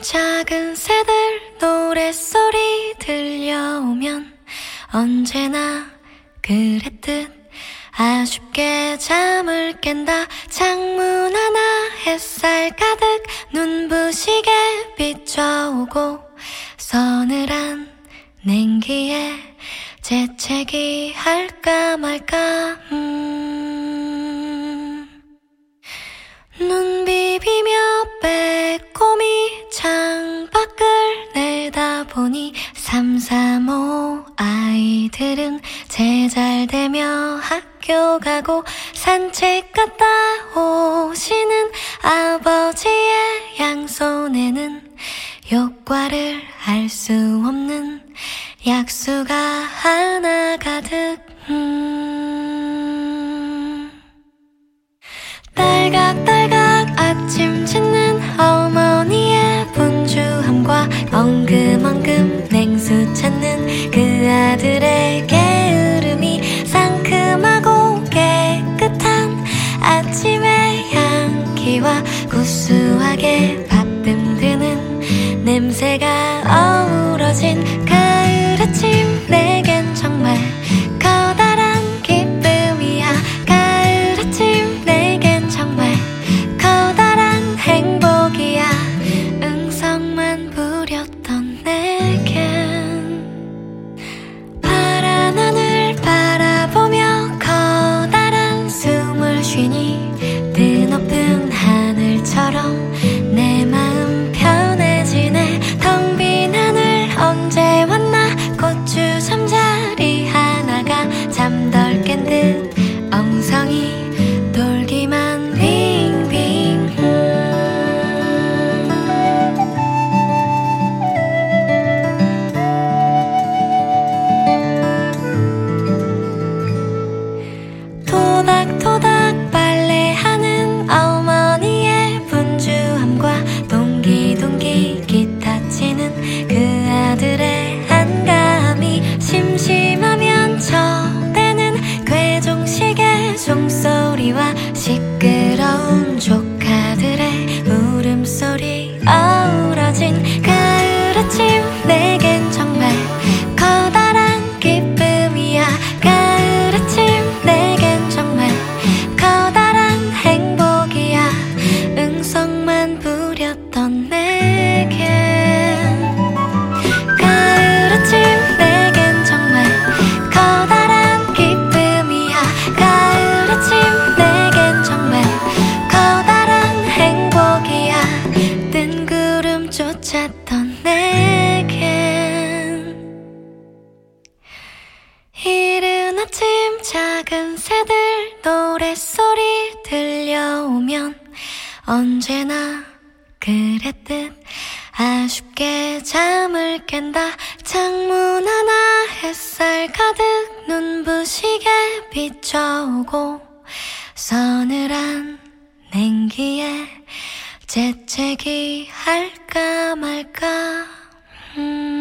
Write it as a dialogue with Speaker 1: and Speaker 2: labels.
Speaker 1: 작은 새들 노랫소리 들려오면 언제나 그랬듯 아쉽게 잠을 깬다. 창문 하나 햇살 가득 눈부시게 비춰오고 서늘한 냉기에 재채기 할까 말까. 눈 비비며 빼꼼히 창밖을 내다보니 335 아이들은 제잘되며 학교 가고 산책 갔다 오시는 아버지의 양손에는 효과를 알 수 없는 약수가 하나 가득. 딸각딸각 아침 짓는 어머니의 분주함과 엉금엉금 냉수 찾는 그 아들의 게으름이 상큼하고 깨끗한 아침의 향기와 구수하게 밥뜸 드는 냄새가 어우러진 가을 아침. 내겐 정말 커다란 기쁨이야. 가을 아침 내겐 정말 커다란 행복이야. 응성만 부렸던 내겐 파란 하늘 바라보며 커다란 숨을 쉬니 뜨높은 하늘처럼 내 마음 편해지네. 텅 빈 하늘 언제 왔나. 고추 잠자리 하나가 잠덜 깬 듯 엉성이 돌기만 빙빙. 토닥토닥 빨래하는 어머니의 분주함과 동기동기 기타 치는 그 아들의 한가함이 심심하면 쳐대는 괴종식의 종소리와 시끄러운 조카들의 울음소리 어우러진 가을 아침. 내겐 정말 커다란 기쁨이야. 가을 아침 내겐 정말 커다란 행복이야. 응성만 부렸던 내겐 가을 아침 내겐 정말 커다란 기쁨이야. 가을 아침 내겐 정말 커다란 행복이야. 뜬구름 쫓았던 내겐 이른 아침 작은 새들 노랫소리 들려오면 언제나 그랬듯 아쉽게 잠을 깬다. 창문 하나 햇살 가득 눈부시게 비춰오고 서늘한 냉기에 재채기 할까 말까.